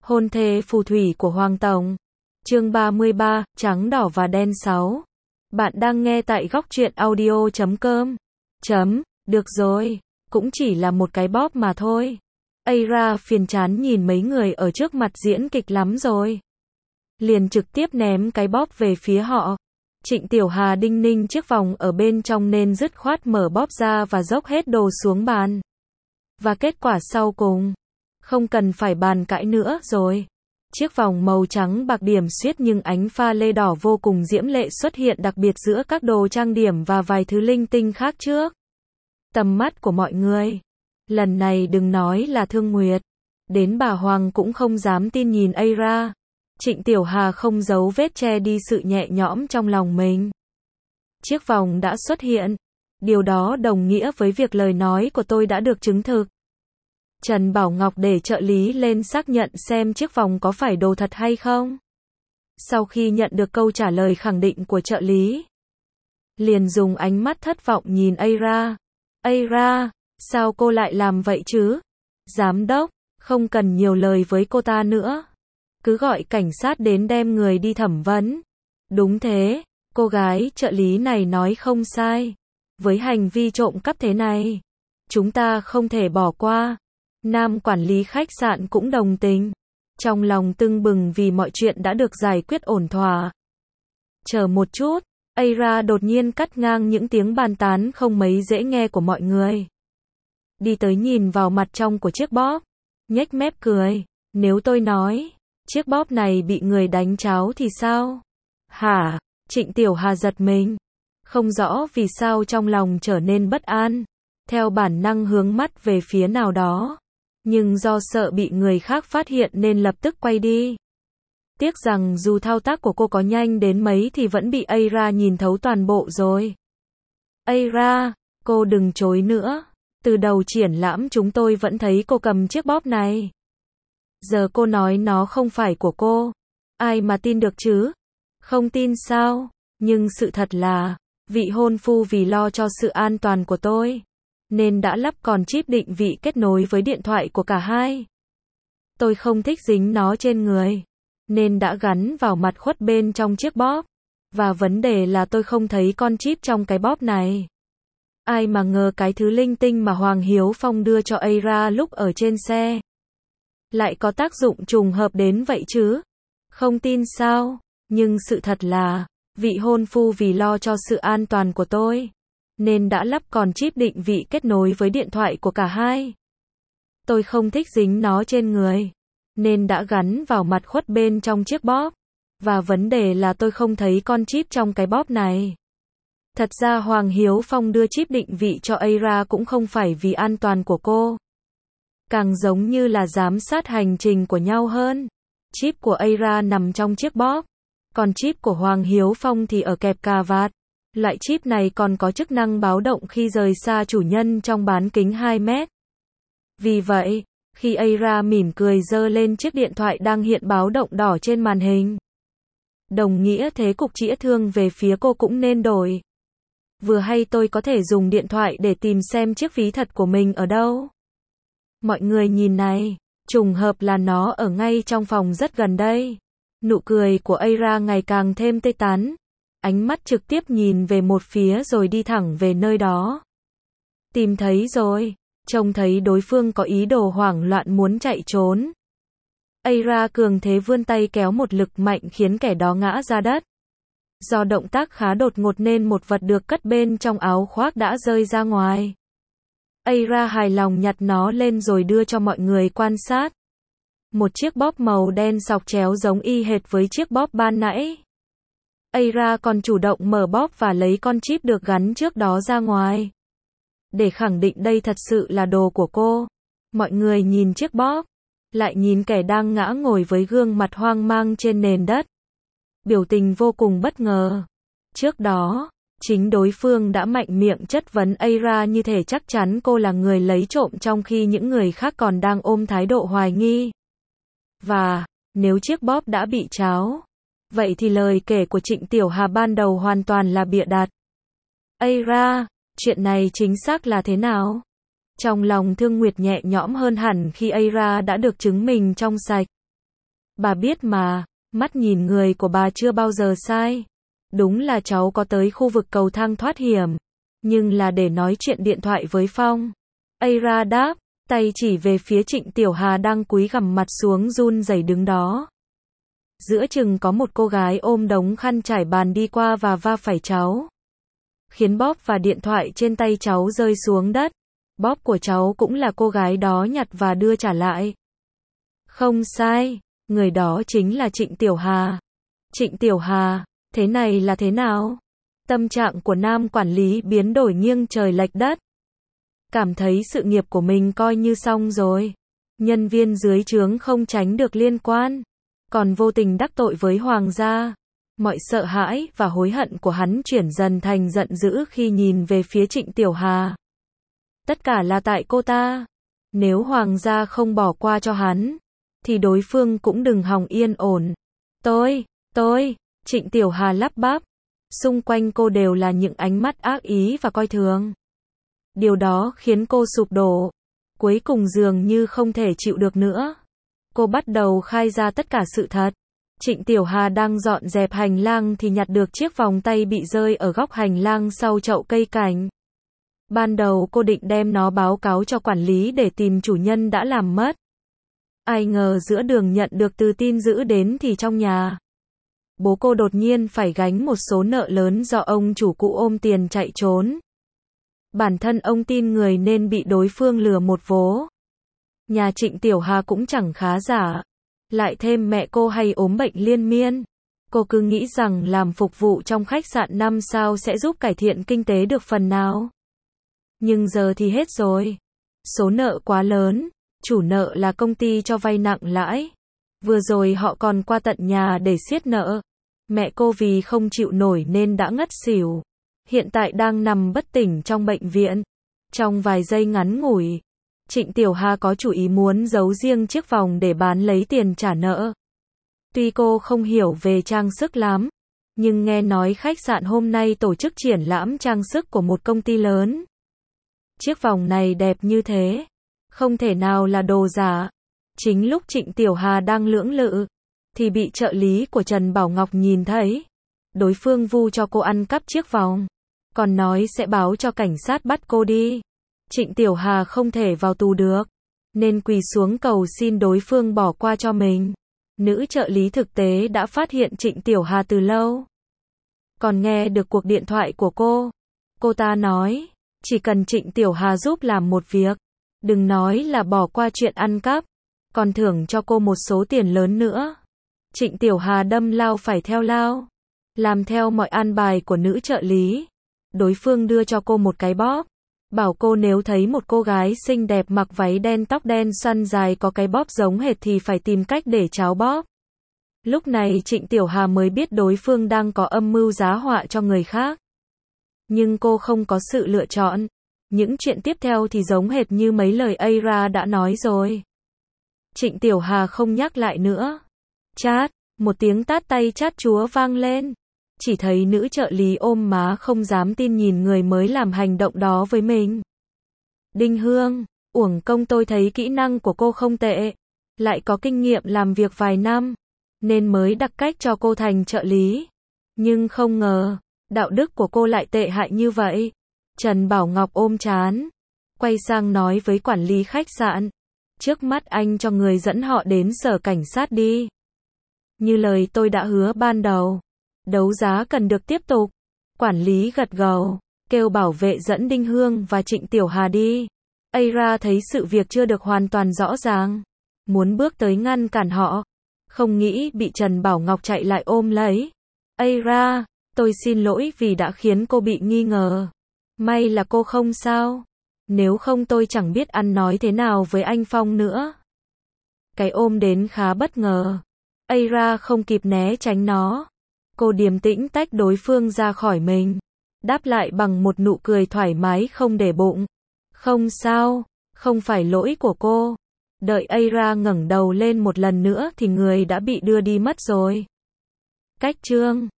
Hôn thê phù thủy của Hoàng Tổng. Chương 33, trắng đỏ và đen 6. Bạn đang nghe tại góc truyện audio.com. Được rồi, cũng chỉ là một cái bóp mà thôi. Aira phiền chán nhìn mấy người ở trước mặt diễn kịch lắm rồi. Liền trực tiếp ném cái bóp về phía họ. Trịnh Tiểu Hà đinh ninh chiếc vòng ở bên trong nên dứt khoát mở bóp ra và dốc hết đồ xuống bàn. Và kết quả sau cùng, không cần phải bàn cãi nữa rồi. Chiếc vòng màu trắng bạc điểm xuyết nhưng ánh pha lê đỏ vô cùng diễm lệ xuất hiện đặc biệt giữa các đồ trang điểm và vài thứ linh tinh khác trước tầm mắt của mọi người. Lần này đừng nói là Thương Nguyệt, đến bà Hoàng cũng không dám tin nhìn Aira. Trịnh Tiểu Hà không giấu vết che đi sự nhẹ nhõm trong lòng mình. Chiếc vòng đã xuất hiện. Điều đó đồng nghĩa với việc lời nói của tôi đã được chứng thực. Trần Bảo Ngọc để trợ lý lên xác nhận xem chiếc vòng có phải đồ thật hay không. Sau khi nhận được câu trả lời khẳng định của trợ lý, liền dùng ánh mắt thất vọng nhìn Aira. Aira, sao cô lại làm vậy chứ? Giám đốc, không cần nhiều lời với cô ta nữa. Cứ gọi cảnh sát đến đem người đi thẩm vấn. Đúng thế, cô gái trợ lý này nói không sai. Với hành vi trộm cắp thế này, chúng ta không thể bỏ qua. Nam quản lý khách sạn cũng đồng tình. Trong lòng tưng bừng vì mọi chuyện đã được giải quyết ổn thỏa. Chờ một chút, Aira đột nhiên cắt ngang những tiếng bàn tán không mấy dễ nghe của mọi người. Đi tới nhìn vào mặt trong của chiếc bóp, nhếch mép cười. Nếu tôi nói, chiếc bóp này bị người đánh tráo thì sao? Hả? Trịnh Tiểu Hà giật mình. Không rõ vì sao trong lòng trở nên bất an. Theo bản năng hướng mắt về phía nào đó. Nhưng do sợ bị người khác phát hiện nên lập tức quay đi. Tiếc rằng dù thao tác của cô có nhanh đến mấy thì vẫn bị Aira nhìn thấu toàn bộ rồi. Aira, cô đừng chối nữa. Từ đầu triển lãm chúng tôi vẫn thấy cô cầm chiếc bóp này. Giờ cô nói nó không phải của cô. Ai mà tin được chứ? Không tin sao? Nhưng sự thật là, vị hôn phu vì lo cho sự an toàn của tôi, nên đã lắp còn chip định vị kết nối với điện thoại của cả hai. Tôi không thích dính nó trên người, nên đã gắn vào mặt khuất bên trong chiếc bóp. Và vấn đề là tôi không thấy con chip trong cái bóp này. Ai mà ngờ cái thứ linh tinh mà Hoàng Hiếu Phong đưa cho Aira lúc ở trên xe lại có tác dụng trùng hợp đến vậy chứ? Không tin sao? Nhưng sự thật là, vị hôn phu vì lo cho sự an toàn của tôi, nên đã lắp còn chip định vị kết nối với điện thoại của cả hai. Tôi không thích dính nó trên người, nên đã gắn vào mặt khuất bên trong chiếc bóp. Và vấn đề là tôi không thấy con chip trong cái bóp này. Thật ra Hoàng Hiếu Phong đưa chip định vị cho Aira cũng không phải vì an toàn của cô. Càng giống như là giám sát hành trình của nhau hơn. Chip của Aira nằm trong chiếc bóp. Còn chip của Hoàng Hiếu Phong thì ở kẹp cà vạt. Loại chip này còn có chức năng báo động khi rời xa chủ nhân trong bán kính 2 mét. Vì vậy, khi Aira mỉm cười giơ lên chiếc điện thoại đang hiện báo động đỏ trên màn hình, đồng nghĩa thế cục chĩa thương về phía cô cũng nên đổi. Vừa hay tôi có thể dùng điện thoại để tìm xem chiếc ví thật của mình ở đâu. Mọi người nhìn này, trùng hợp là nó ở ngay trong phòng rất gần đây. Nụ cười của Aira ngày càng thêm tê tán. Ánh mắt trực tiếp nhìn về một phía rồi đi thẳng về nơi đó. Tìm thấy rồi. Trông thấy đối phương có ý đồ hoảng loạn muốn chạy trốn. Aira cường thế vươn tay kéo một lực mạnh khiến kẻ đó ngã ra đất. Do động tác khá đột ngột nên một vật được cất bên trong áo khoác đã rơi ra ngoài. Aira hài lòng nhặt nó lên rồi đưa cho mọi người quan sát. Một chiếc bóp màu đen sọc chéo giống y hệt với chiếc bóp ban nãy. Aira còn chủ động mở bóp và lấy con chip được gắn trước đó ra ngoài. Để khẳng định đây thật sự là đồ của cô. Mọi người nhìn chiếc bóp, lại nhìn kẻ đang ngã ngồi với gương mặt hoang mang trên nền đất. Biểu tình vô cùng bất ngờ. Trước đó, chính đối phương đã mạnh miệng chất vấn Aira như thể chắc chắn cô là người lấy trộm trong khi những người khác còn đang ôm thái độ hoài nghi. Và, nếu chiếc bóp đã bị tráo, vậy thì lời kể của Trịnh Tiểu Hà ban đầu hoàn toàn là bịa đặt. Aira, chuyện này chính xác là thế nào? Trong lòng Thương Nguyệt nhẹ nhõm hơn hẳn khi Aira đã được chứng minh trong sạch. Bà biết mà, mắt nhìn người của bà chưa bao giờ sai. Đúng là cháu có tới khu vực cầu thang thoát hiểm, nhưng là để nói chuyện điện thoại với Phong. Aira đáp, tay chỉ về phía Trịnh Tiểu Hà đang cúi gằm mặt xuống run rẩy đứng đó. Giữa chừng có một cô gái ôm đống khăn trải bàn đi qua và va phải cháu, khiến bóp và điện thoại trên tay cháu rơi xuống đất. Bóp của cháu cũng là cô gái đó nhặt và đưa trả lại. Không sai, người đó chính là Trịnh Tiểu Hà. Trịnh Tiểu Hà, thế này là thế nào? Tâm trạng của nam quản lý biến đổi nghiêng trời lệch đất. Cảm thấy sự nghiệp của mình coi như xong rồi. Nhân viên dưới trướng không tránh được liên quan, còn vô tình đắc tội với hoàng gia. Mọi sợ hãi và hối hận của hắn chuyển dần thành giận dữ khi nhìn về phía Trịnh Tiểu Hà. Tất cả là tại cô ta. Nếu hoàng gia không bỏ qua cho hắn, thì đối phương cũng đừng hòng yên ổn. Tôi, Trịnh Tiểu Hà lắp bắp. Xung quanh cô đều là những ánh mắt ác ý và coi thường. Điều đó khiến cô sụp đổ. Cuối cùng dường như không thể chịu được nữa. Cô bắt đầu khai ra tất cả sự thật. Trịnh Tiểu Hà đang dọn dẹp hành lang thì nhặt được chiếc vòng tay bị rơi ở góc hành lang sau chậu cây cảnh. Ban đầu cô định đem nó báo cáo cho quản lý để tìm chủ nhân đã làm mất. Ai ngờ giữa đường nhận được từ tin dữ đến thì trong nhà, bố cô đột nhiên phải gánh một số nợ lớn do ông chủ cũ ôm tiền chạy trốn. Bản thân ông tin người nên bị đối phương lừa một vố. Nhà Trịnh Tiểu Hà cũng chẳng khá giả. Lại thêm mẹ cô hay ốm bệnh liên miên. Cô cứ nghĩ rằng làm phục vụ trong khách sạn 5 sao sẽ giúp cải thiện kinh tế được phần nào. Nhưng giờ thì hết rồi. Số nợ quá lớn, chủ nợ là công ty cho vay nặng lãi. Vừa rồi họ còn qua tận nhà để siết nợ. Mẹ cô vì không chịu nổi nên đã ngất xỉu. Hiện tại đang nằm bất tỉnh trong bệnh viện. Trong vài giây ngắn ngủi, Trịnh Tiểu Hà có chủ ý muốn giấu riêng chiếc vòng để bán lấy tiền trả nợ. Tuy cô không hiểu về trang sức lắm, nhưng nghe nói khách sạn hôm nay tổ chức triển lãm trang sức của một công ty lớn. Chiếc vòng này đẹp như thế, không thể nào là đồ giả. Chính lúc Trịnh Tiểu Hà đang lưỡng lự, thì bị trợ lý của Trần Bảo Ngọc nhìn thấy. Đối phương vu cho cô ăn cắp chiếc vòng, còn nói sẽ báo cho cảnh sát bắt cô đi. Trịnh Tiểu Hà không thể vào tù được, nên quỳ xuống cầu xin đối phương bỏ qua cho mình. Nữ trợ lý thực tế đã phát hiện Trịnh Tiểu Hà từ lâu, còn nghe được cuộc điện thoại của cô. Cô ta nói, chỉ cần Trịnh Tiểu Hà giúp làm một việc, đừng nói là bỏ qua chuyện ăn cắp, còn thưởng cho cô một số tiền lớn nữa. Trịnh Tiểu Hà đâm lao phải theo lao, làm theo mọi an bài của nữ trợ lý. Đối phương đưa cho cô một cái bóp, bảo cô nếu thấy một cô gái xinh đẹp mặc váy đen tóc đen xoăn dài có cái bóp giống hệt thì phải tìm cách để tráo bóp. Lúc này Trịnh Tiểu Hà mới biết đối phương đang có âm mưu giá họa cho người khác. Nhưng cô không có sự lựa chọn. Những chuyện tiếp theo thì giống hệt như mấy lời Aira đã nói rồi. Trịnh Tiểu Hà không nhắc lại nữa. Chát, một tiếng tát tay chát chúa vang lên. Chỉ thấy nữ trợ lý ôm má không dám tin nhìn người mới làm hành động đó với mình. Đinh Hương, uổng công tôi thấy kỹ năng của cô không tệ, lại có kinh nghiệm làm việc vài năm, nên mới đặc cách cho cô thành trợ lý. Nhưng không ngờ, đạo đức của cô lại tệ hại như vậy. Trần Bảo Ngọc ôm trán, quay sang nói với quản lý khách sạn. Trước mắt anh cho người dẫn họ đến sở cảnh sát đi. Như lời tôi đã hứa ban đầu, đấu giá cần được tiếp tục. Quản lý gật gđầu, kêu bảo vệ dẫn Đinh Hương và Trịnh Tiểu Hà đi. Aira thấy sự việc chưa được hoàn toàn rõ ràng, muốn bước tới ngăn cản họ, không nghĩ bị Trần Bảo Ngọc chạy lại ôm lấy. Aira, tôi xin lỗi vì đã khiến cô bị nghi ngờ. May là cô không sao. Nếu không tôi chẳng biết ăn nói thế nào với anh Phong nữa. Cái ôm đến khá bất ngờ. Aira không kịp né tránh nó. Cô điềm tĩnh tách đối phương ra khỏi mình, đáp lại bằng một nụ cười thoải mái không để bụng. Không sao, không phải lỗi của cô. Đợi Aira ngẩng đầu lên một lần nữa thì người đã bị đưa đi mất rồi. Cách chương